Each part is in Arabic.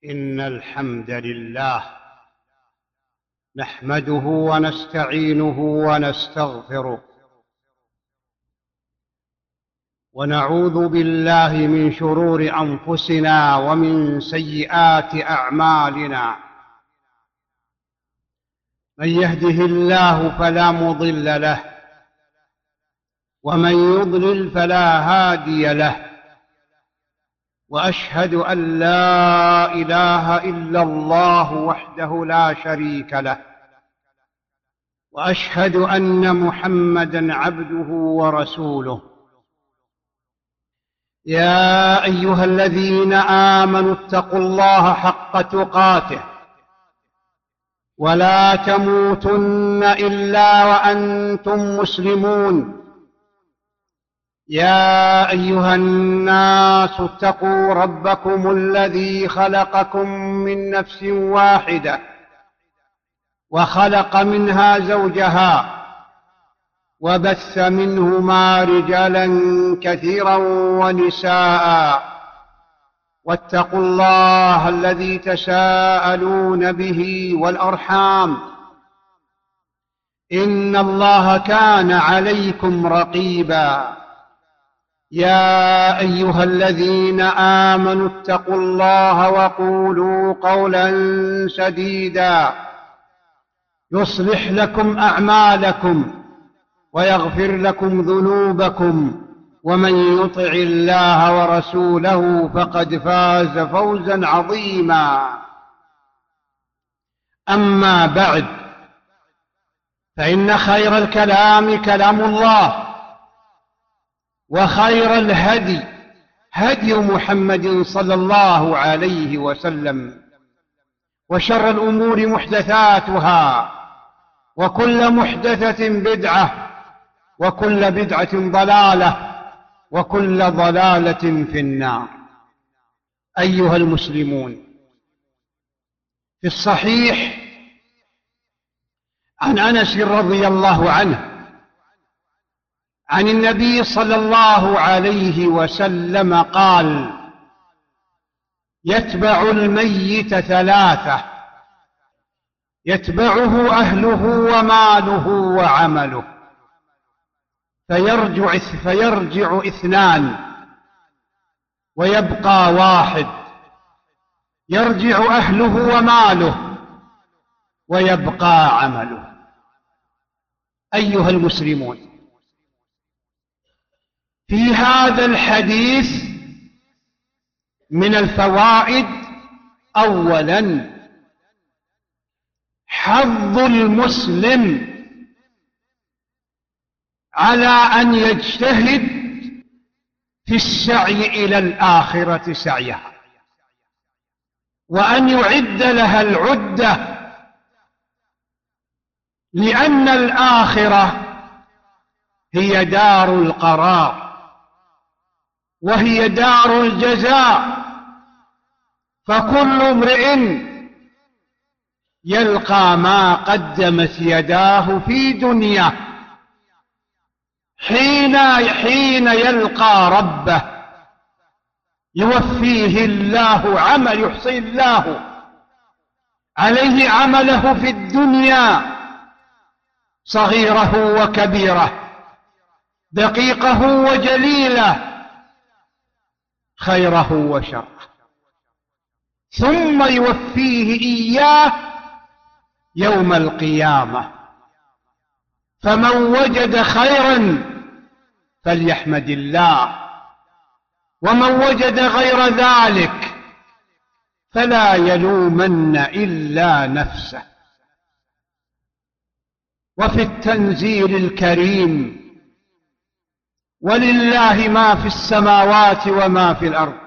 إن الحمد لله نحمده ونستعينه ونستغفره ونعوذ بالله من شرور أنفسنا ومن سيئات أعمالنا. من يهده الله فلا مضل له ومن يضلل فلا هادي له، وأشهد أن لا إله إلا الله وحده لا شريك له، وأشهد أن محمدًا عبده ورسوله. يا أيها الذين آمنوا اتقوا الله حق تقاته ولا تموتن إلا وأنتم مسلمون. يا أيها الناس اتقوا ربكم الذي خلقكم من نفس واحدة وخلق منها زوجها وبث منهما رجالا كثيرا ونساء، واتقوا الله الذي تساءلون به والأرحام، إن الله كان عليكم رقيبا. يا أيها الذين آمنوا اتقوا الله وقولوا قولا سديدا يصلح لكم أعمالكم ويغفر لكم ذنوبكم، ومن يطع الله ورسوله فقد فاز فوزا عظيما. أما بعد، فإن خير الكلام كلام الله، وخير الهدي هدي محمد صلى الله عليه وسلم، وشر الأمور محدثاتها، وكل محدثة بدعة، وكل بدعة ضلالة، وكل ضلالة في النار. أيها المسلمون، في الصحيح عن أنس رضي الله عنه عن النبي صلى الله عليه وسلم قال: يتبع الميت ثلاثة: يتبعه أهله وماله وعمله، فيرجع اثنان ويبقى واحد، يرجع أهله وماله ويبقى عمله. أيها المسلمون، في هذا الحديث من الفوائد: أولاً، حظ المسلم على أن يجتهد في السعي إلى الآخرة سعيها، وأن يعد لها العدة، لأن الآخرة هي دار القرار، وهي دار الجزاء، فكل امرئ يلقى ما قدمت يداه في دنياه حين يلقى ربه، يوفيه الله يحصي الله عليه عمله في الدنيا، صغيره وكبيره، دقيقه وجليله، خيره وشره، ثم يوفيه إياه يوم القيامة. فمن وجد خيرا فليحمد الله، ومن وجد غير ذلك فلا يلومن إلا نفسه. وفي التنزيل الكريم: ولله ما في السماوات وما في الأرض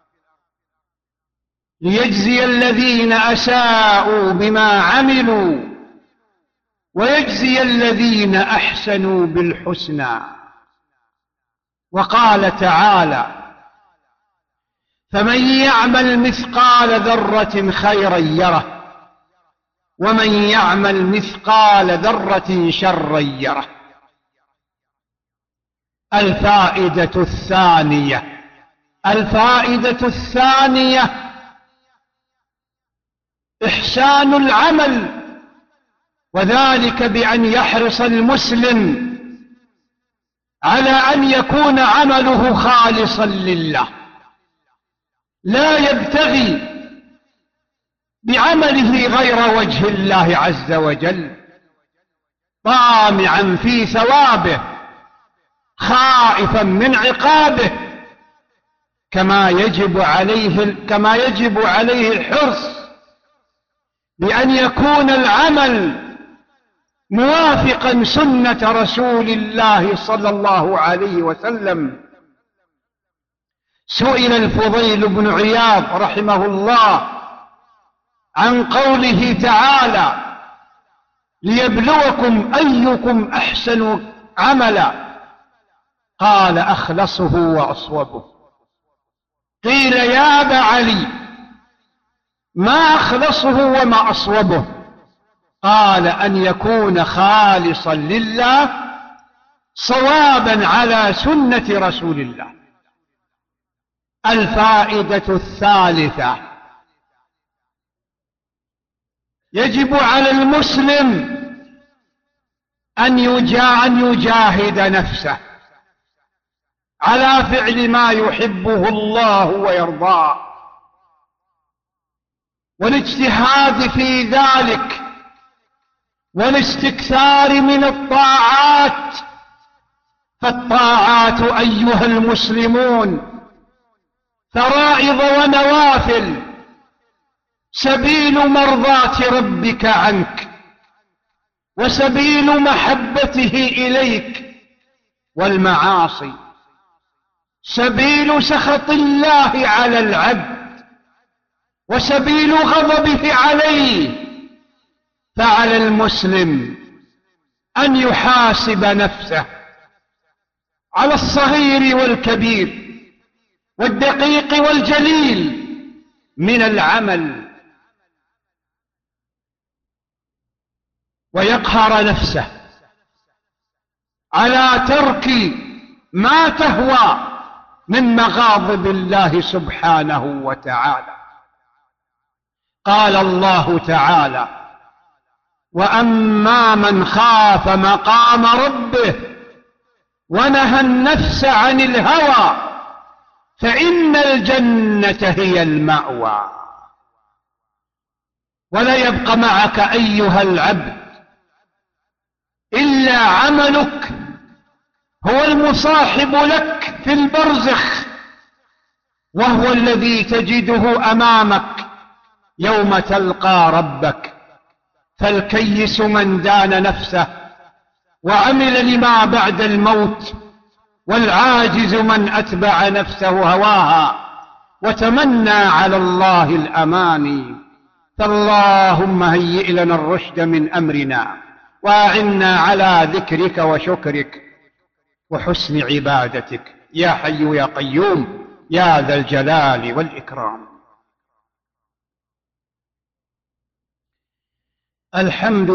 ليجزي الذين أساءوا بما عملوا ويجزي الذين أحسنوا بالحسنى. وقال تعالى: فمن يعمل مثقال ذرة خيرا يره، ومن يعمل مثقال ذرة شرا يره. الفائدة الثانية إحسان العمل، وذلك بأن يحرص المسلم على أن يكون عمله خالصا لله، لا يبتغي بعمله غير وجه الله عز وجل، طامعا في ثوابه خائفا من عقابه، كما يجب عليه الحرص بأن يكون العمل موافقا سنة رسول الله صلى الله عليه وسلم. سئل الفضيل بن عياض رحمه الله عن قوله تعالى: ليبلوكم أيكم أحسن عملا، قال: أخلصه وأصوبه. قيل: يا أبا علي، ما أخلصه وما أصوبه؟ قال: أن يكون خالصا لله صوابا على سنة رسول الله. الفائدة الثالثة: يجب على المسلم أن يجاهد نفسه على فعل ما يحبه الله ويرضاه، والاجتهاد في ذلك، والاستكثار من الطاعات. فالطاعات أيها المسلمون فرائض ونوافل سبيل مرضاة ربك عنك، وسبيل محبته إليك، والمعاصي سبيل سخط الله على العبد وسبيل غضبه عليه. فعلى المسلم أن يحاسب نفسه على الصغير والكبير والدقيق والجليل من العمل، ويقهر نفسه على ترك ما تهوى من مغاضب الله سبحانه وتعالى. قال الله تعالى: وأما من خاف مقام ربه ونهى النفس عن الهوى فإن الجنة هي المأوى. ولا يبقى معك أيها العبد إلا عملك هو المصاحب لك في البرزخ، وهو الذي تجده أمامك يوم تلقى ربك. فالكيس من دان نفسه وعمل لما بعد الموت، والعاجز من أتبع نفسه هواها وتمنى على الله الأماني. فاللهم هيئ لنا الرشد من أمرنا، وأعنا على ذكرك وشكرك وحسن عبادتك، يا حي يا قيوم يا ذا الجلال والإكرام. الحمد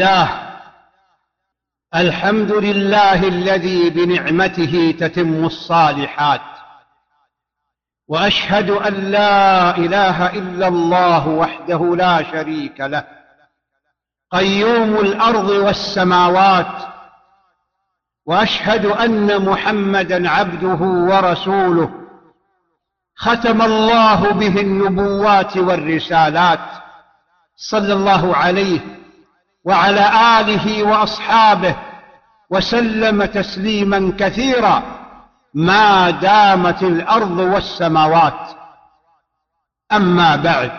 لله الذي بنعمته تتم الصالحات، وأشهد أن لا إله إلا الله وحده لا شريك له، قيوم الأرض والسماوات، وأشهد أن محمدًا عبده ورسوله، ختم الله به النبوات والرسالات، صلى الله عليه وعلى آله وأصحابه وسلم تسليما كثيرا ما دامت الأرض والسماوات. أما بعد،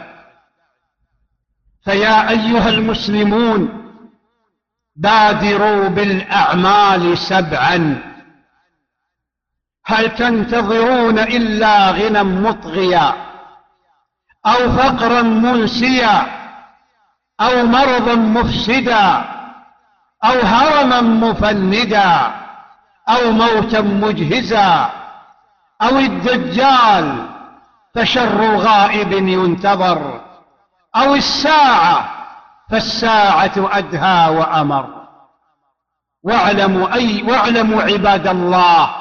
فيا أيها المسلمون بادروا بالأعمال سبعا. هل تنتظرون إلا غنى مطغيا أو فقرا منسيا أو مرضا مفسدا أو هرما مفندا أو موتا مجهزا أو الدجال فشر غائب ينتظر أو الساعة فالساعة أدهى وأمر؟ واعلموا عباد الله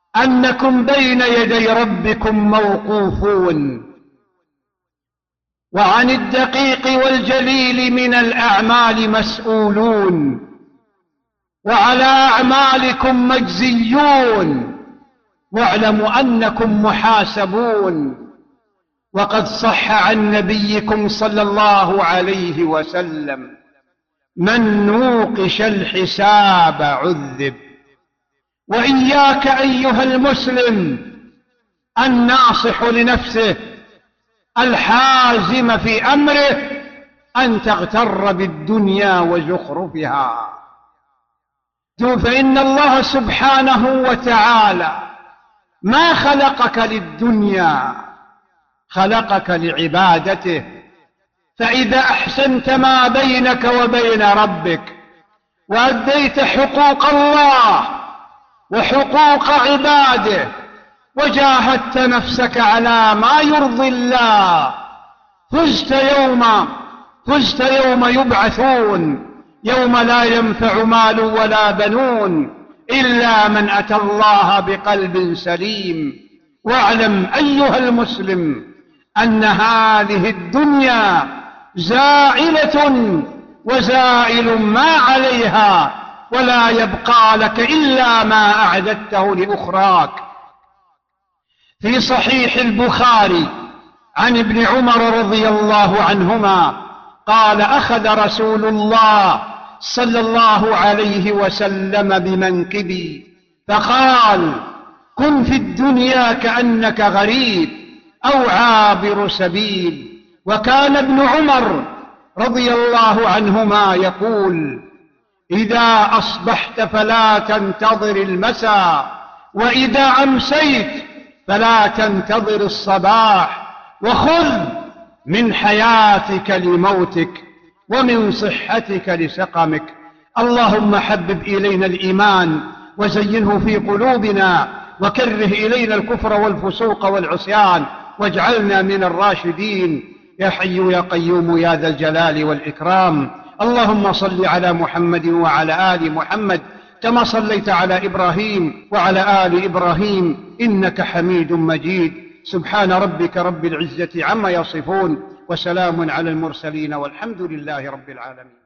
أنكم بين يدي ربكم موقوفون، وعن الدقيق والجليل من الأعمال مسؤولون، وعلى أعمالكم مجزيون، واعلموا أنكم محاسبون. وقد صح عن نبيكم صلى الله عليه وسلم: من نوقش الحساب عذب. وإياك أيها المسلم الناصح لنفسه الحازم في أمره أن تغتر بالدنيا وزخرفها، فإن الله سبحانه وتعالى ما خلقك للدنيا، خلقك لعبادته. فإذا أحسنت ما بينك وبين ربك وأديت حقوق الله وحقوق عباده وجاهدت نفسك على ما يرضي الله، فزت يوم يبعثون، يوم لا ينفع مال ولا بنون إلا من أتى الله بقلب سليم. واعلم أيها المسلم أن هذه الدنيا زائلة وزائل ما عليها، ولا يبقى لك إلا ما أعددته لأخراك. في صحيح البخاري عن ابن عمر رضي الله عنهما قال: أخذ رسول الله صلى الله عليه وسلم بمنكبي فقال: كن في الدنيا كأنك غريب أو عابر سبيل. وكان ابن عمر رضي الله عنهما يقول: إذا أصبحت فلا تنتظر المساء، وإذا أمسيت فلا تنتظر الصباح، وخذ من حياتك لموتك ومن صحتك لسقمك. اللهم حبب إلينا الإيمان وزينه في قلوبنا، وكره إلينا الكفر والفسوق والعصيان، واجعلنا من الراشدين يا حي يا قيوم يا ذا الجلال والإكرام. اللهم صل على محمد وعلى آل محمد كما صليت على إبراهيم وعلى آل إبراهيم إنك حميد مجيد. سبحان ربك رب العزة عما يصفون، وسلام على المرسلين، والحمد لله رب العالمين.